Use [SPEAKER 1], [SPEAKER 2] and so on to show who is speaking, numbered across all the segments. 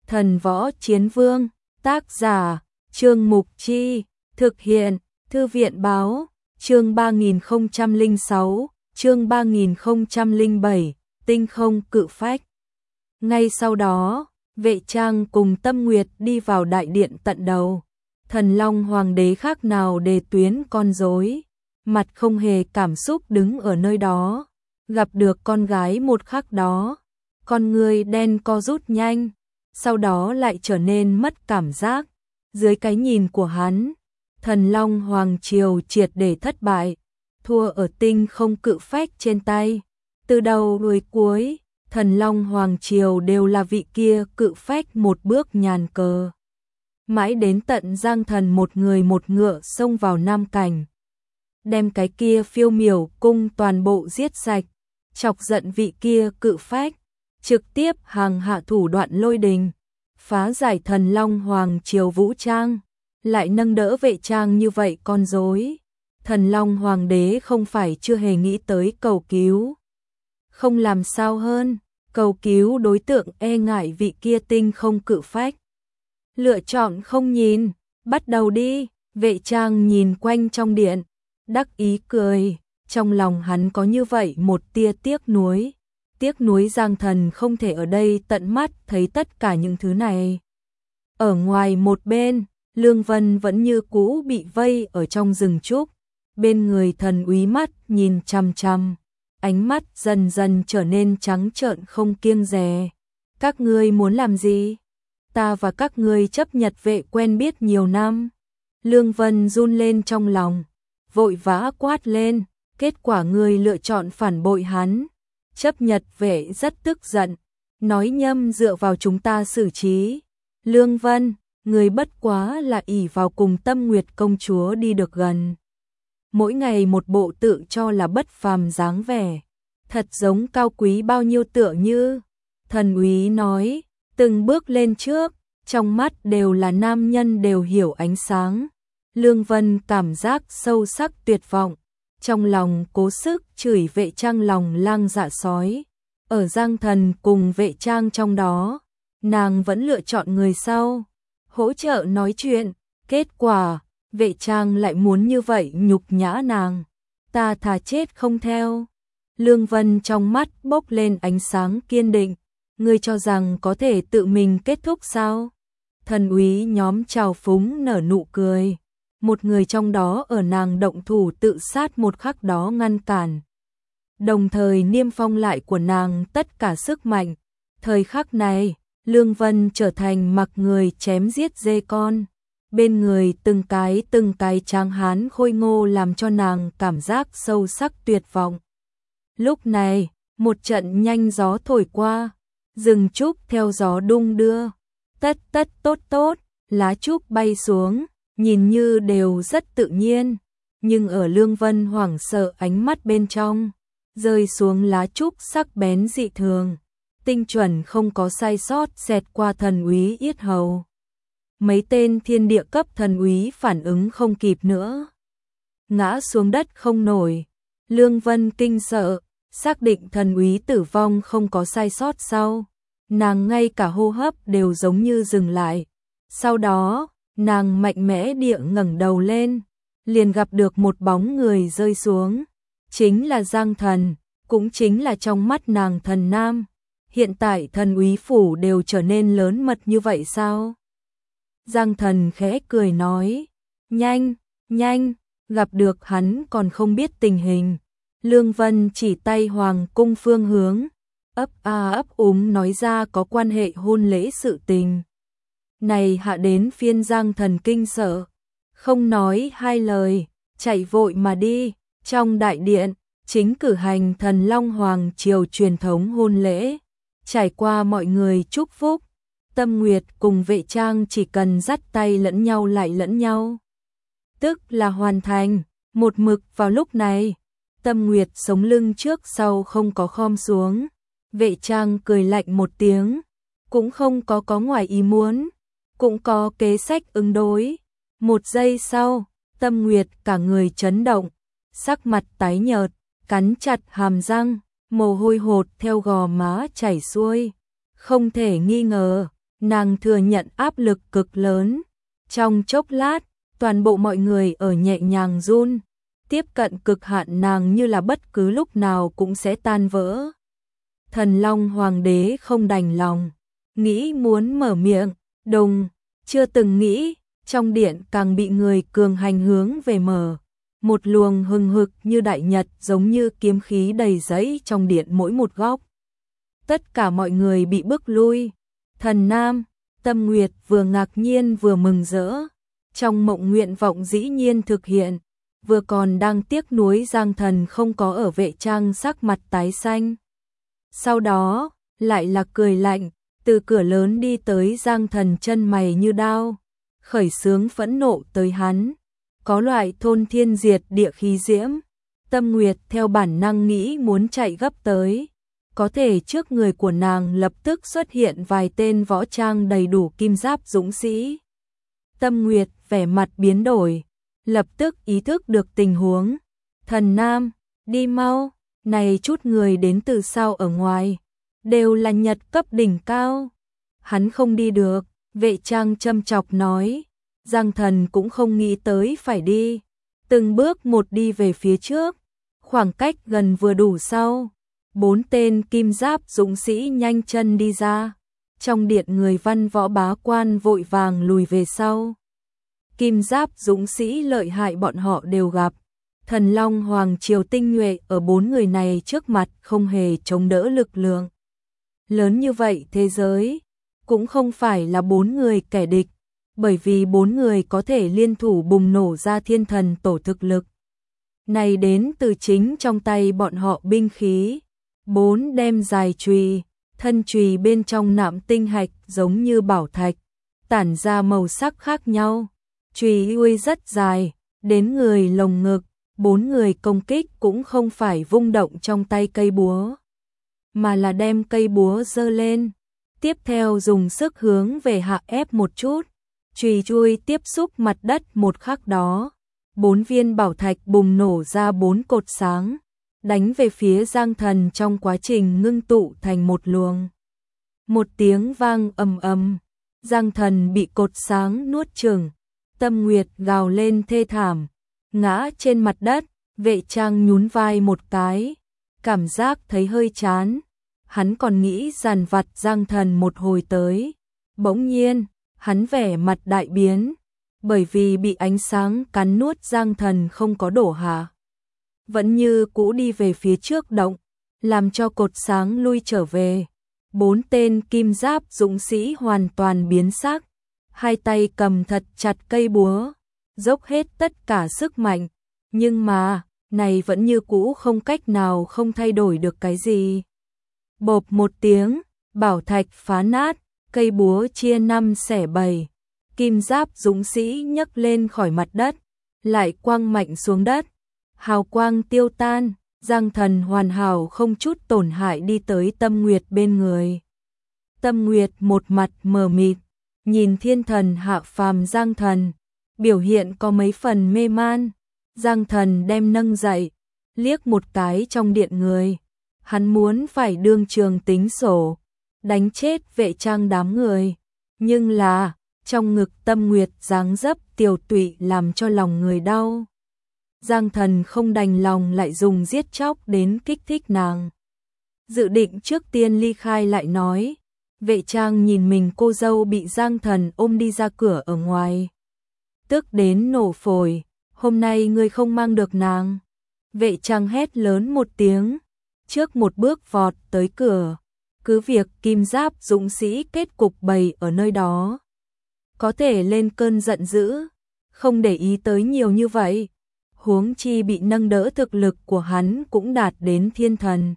[SPEAKER 1] Thần Võ Chiến Vương, tác giả, Trương Mục Chi, thực hiện, Thư viện Báo, chương 3006, chương 3007, Tinh Không Cự Phách. Ngay sau đó, Vệ Trang cùng Tâm Nguyệt đi vào đại điện tận đầu. Thần Long Hoàng đế khác nào đề tuyến con rối, mặt không hề cảm xúc đứng ở nơi đó. Gặp được con gái một khắc đó, con người đen co rút nhanh, sau đó lại trở nên mất cảm giác. Dưới cái nhìn của hắn, Thần Long Hoàng triều triệt để thất bại, thua ở Tinh Không Cự Phách trên tay. Từ đầu đuôi cuối, Thần Long Hoàng triều đều là vị kia cự phách một bước nhàn cờ. Mãi đến tận Giang Thần một người một ngựa xông vào Nam Cảnh, đem cái kia Phiêu Miểu cung toàn bộ giết sạch, chọc giận vị kia cự phách, trực tiếp hàng hạ thủ đoạn lôi đình, phá giải Thần Long Hoàng triều vũ trang, lại nâng đỡ Vệ Trang như vậy con rối. Thần Long Hoàng đế không phải chưa hề nghĩ tới cầu cứu, không làm sao hơn, cầu cứu đối tượng e ngại vị kia Tinh Không Cự Phách. Lựa chọn không nhìn, bắt đầu đi. Vệ Trang nhìn quanh trong điện, đắc ý cười, trong lòng hắn có như vậy một tia tiếc nuối Giang Thần không thể ở đây tận mắt thấy tất cả những thứ này. Ở ngoài một bên, Lương Vân vẫn như cũ bị vây ở trong rừng trúc, bên người Thần Úy mắt nhìn chằm chằm, ánh mắt dần dần trở nên trắng trợn không kiêng dè. Các ngươi muốn làm gì? Ta và các ngươi chấp nhật vệ quen biết nhiều năm. Lương Vân run lên trong lòng, vội vã quát lên, kết quả ngươi lựa chọn phản bội hắn. Chấp nhật vệ rất tức giận, nói nhâm dựa vào chúng ta xử trí. Lương Vân, người bất quá là ỷ vào cùng Tâm Nguyệt công chúa đi được gần. Mỗi ngày một bộ tự cho là bất phàm dáng vẻ, thật giống cao quý bao nhiêu tựa như. Thần Úy nói, từng bước lên trước, trong mắt đều là nam nhân đều hiểu ánh sáng. Lương Vân cảm giác sâu sắc tuyệt vọng, trong lòng cố sức chửi Vệ Trang lòng lang dạ sói. Ở Giang Thần cùng Vệ Trang trong đó, nàng vẫn lựa chọn người sau, hỗ trợ nói chuyện. Kết quả, Vệ Trang lại muốn như vậy nhục nhã nàng. Ta thà chết không theo. Lương Vân trong mắt bốc lên ánh sáng kiên định. Ngươi cho rằng có thể tự mình kết thúc sao? Thần Úy nhóm trào phúng nở nụ cười. Một người trong đó ở nàng động thủ tự sát một khắc đó ngăn cản, đồng thời niêm phong lại của nàng tất cả sức mạnh. Thời khắc này, Lương Vân trở thành mặc người chém giết dê con. Bên người từng cái tráng hán khôi ngô làm cho nàng cảm giác sâu sắc tuyệt vọng. Lúc này, một trận nhanh gió thổi qua, rừng trúc theo gió đung đưa. Tất tốt, lá trúc bay xuống, nhìn như đều rất tự nhiên, nhưng ở Lương Vân hoảng sợ ánh mắt bên trong, rơi xuống lá trúc sắc bén dị thường, tinh chuẩn không có sai sót xẹt qua Thần Úy yết hầu. Mấy tên thiên địa cấp thần úy phản ứng không kịp nữa, ngã xuống đất không nổi. Lương Vân kinh sợ, xác định Thần Úy tử vong không có sai sót sau, nàng ngay cả hô hấp đều giống như dừng lại. Sau đó, nàng mạnh mẽ địa ngẩng đầu lên, liền gặp được một bóng người rơi xuống, chính là Giang Thần, cũng chính là trong mắt nàng thần nam. Hiện tại Thần Úy phủ đều trở nên lớn mật như vậy sao? Giang Thần khẽ cười nói, nhanh, gặp được hắn còn không biết tình hình. Lương Vân chỉ tay hoàng cung phương hướng, ấp nói ra có quan hệ hôn lễ sự tình. Này hạ đến phiên Giang Thần kinh sợ, không nói hai lời, chạy vội mà đi. Trong đại điện, chính cử hành Thần Long Hoàng triều truyền thống hôn lễ, trải qua mọi người chúc phúc. Tâm Nguyệt cùng Vệ Trang chỉ cần dắt tay lẫn nhau lại lẫn nhau, tức là hoàn thành. Một mực vào lúc này, Tâm Nguyệt sống lưng trước sau không có khom xuống. Vệ Trang cười lạnh một tiếng, cũng không có ngoài ý muốn, cũng có kế sách ứng đối. Một giây sau, Tâm Nguyệt cả người chấn động, sắc mặt tái nhợt, cắn chặt hàm răng, mồ hôi hột theo gò má chảy xuôi. Không thể nghi ngờ, nàng thừa nhận áp lực cực lớn. Trong chốc lát, toàn bộ mọi người ở nhẹ nhàng run, tiếp cận cực hạn nàng như là bất cứ lúc nào cũng sẽ tan vỡ. Thần Long Hoàng đế không đành lòng, nghĩ muốn mở miệng, đùng, chưa từng nghĩ, trong điện càng bị người cường hành hướng về mở. Một luồng hừng hực như đại nhật giống như kiếm khí đầy giấy trong điện mỗi một góc. Tất cả mọi người bị bức lui. Thần Nam, Tâm Nguyệt vừa ngạc nhiên vừa mừng rỡ. Trong mộng nguyện vọng dĩ nhiên thực hiện, vừa còn đang tiếc nuối Giang Thần không có ở Vệ Trang sắc mặt tái xanh. Sau đó, lại là cười lạnh, từ cửa lớn đi tới Giang Thần chân mày như đao, khởi xướng phẫn nộ tới hắn. Có loại thôn thiên diệt địa khí diễm. Tâm Nguyệt theo bản năng nghĩ muốn chạy gấp tới. Có thể trước người của nàng lập tức xuất hiện vài tên võ trang đầy đủ kim giáp dũng sĩ. Tâm Nguyệt vẻ mặt biến đổi, lập tức ý thức được tình huống. Thần Nam, đi mau, này chút người đến từ sau ở ngoài, đều là Nhật cấp đỉnh cao. Hắn không đi được, Vệ Trang châm chọc nói. Giang Thần cũng không nghĩ tới phải đi, từng bước một đi về phía trước, khoảng cách gần vừa đủ sau. 4 tên kim giáp dũng sĩ nhanh chân đi ra, trong điện người văn võ bá quan vội vàng lùi về sau. Kim giáp dũng sĩ lợi hại bọn họ đều gặp, Thần Long Hoàng triều tinh nhuệ ở 4 người này trước mặt không hề chống đỡ lực lượng. Lớn như vậy thế giới, cũng không phải là 4 người kẻ địch. Bởi vì 4 người có thể liên thủ bùng nổ ra thiên thần tổ thực lực. Này đến từ chính trong tay bọn họ binh khí. 4 đem dài chùy, thân chùy bên trong nạm tinh hạch giống như bảo thạch, tản ra màu sắc khác nhau. Chùy uy rất dài, đến người lồng ngực, 4 người công kích cũng không phải vung động trong tay cây búa, mà là đem cây búa giơ lên, tiếp theo dùng sức hướng về hạ ép một chút. Chùy chui tiếp xúc mặt đất một khắc đó, 4 viên bảo thạch bùng nổ ra 4 cột sáng, đánh về phía Giang Thần trong quá trình ngưng tụ thành một luồng. Một tiếng vang ầm ầm, Giang Thần bị cột sáng nuốt chửng, Tâm Nguyệt gào lên thê thảm, ngã trên mặt đất. Vệ Trang nhún vai một cái, cảm giác thấy hơi chán, hắn còn nghĩ dàn vặt Giang Thần một hồi tới, bỗng nhiên hắn vẻ mặt đại biến, bởi vì bị ánh sáng cắn nuốt Giang Thần không có đổ hạ, vẫn như cũ đi về phía trước động, làm cho cột sáng lui trở về. 4 tên kim giáp dũng sĩ hoàn toàn biến sắc, hai tay cầm thật chặt cây búa, dốc hết tất cả sức mạnh, nhưng mà, này vẫn như cũ không cách nào không thay đổi được cái gì. Bộp một tiếng, bảo thạch phá nát, cây búa chia 5 xẻ 7, kim giáp dũng sĩ nhấc lên khỏi mặt đất, lại quăng mạnh xuống đất, hào quang tiêu tan, Giang Thần hoàn hảo không chút tổn hại đi tới Tâm Nguyệt bên người. Tâm Nguyệt một mặt mờ mịt, nhìn thiên thần hạ phàm Giang Thần, biểu hiện có mấy phần mê man. Giang Thần đem nâng dậy, liếc một cái trong điện người, hắn muốn phải đương trường tính sổ, đánh chết Vệ Trang đám người, nhưng là, trong ngực Tâm Nguyệt dáng dấp tiểu tụy làm cho lòng người đau. Giang Thần không đành lòng lại dùng giết chóc đến kích thích nàng. Dự định trước tiên ly khai lại nói, Vệ Trang nhìn mình cô dâu bị Giang Thần ôm đi ra cửa ở ngoài, tức đến nổ phổi, hôm nay ngươi không mang được nàng. Vệ Trang hét lớn một tiếng, trước một bước vọt tới cửa, cứ việc kim giáp dũng sĩ kết cục bày ở nơi đó, có thể lên cơn giận dữ, không để ý tới nhiều như vậy, huống chi bị nâng đỡ thực lực của hắn cũng đạt đến thiên thần.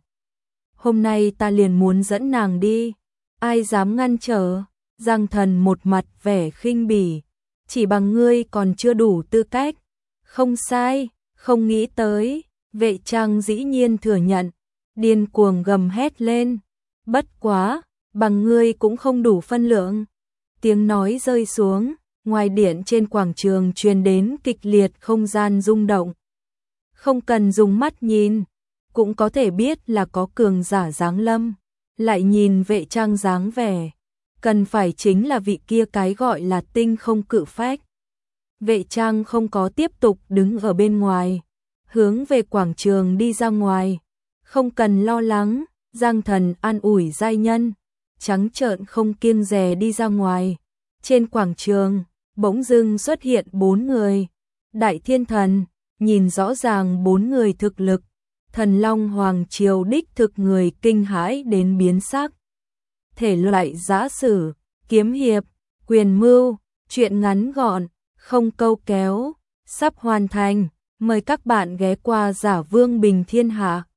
[SPEAKER 1] Hôm nay ta liền muốn dẫn nàng đi, ai dám ngăn trở? Giang Thần một mặt vẻ khinh bỉ, chỉ bằng ngươi còn chưa đủ tư cách. Không sai, không nghĩ tới. Vệ Trang dĩ nhiên thừa nhận, điên cuồng gầm hét lên, bất quá, bằng ngươi cũng không đủ phân lượng. Tiếng nói rơi xuống, ngoài điện trên quảng trường truyền đến kịch liệt không gian rung động. Không cần dùng mắt nhìn, cũng có thể biết là có cường giả giáng lâm. Lại nhìn Vệ Trang dáng vẻ, cần phải chính là vị kia cái gọi là tinh không cự phách. Vệ Trang không có tiếp tục đứng ở bên ngoài, hướng về quảng trường đi ra ngoài. Không cần lo lắng, Giang Thần an ủi giai nhân, trắng trợn không kiêng dè đi ra ngoài. Trên quảng trường, bỗng dưng xuất hiện 4 người. Đại Thiên Thần, nhìn rõ ràng 4 người thực lực, Thần Long Hoàng Triều đích thực người kinh hãi đến biến sắc. Thể loại giã sử, kiếm hiệp, quyền mưu, truyện ngắn gọn, không câu kéo, sắp hoàn thành. Mời các bạn ghé qua Giả Vương Bình Thiên Hạ.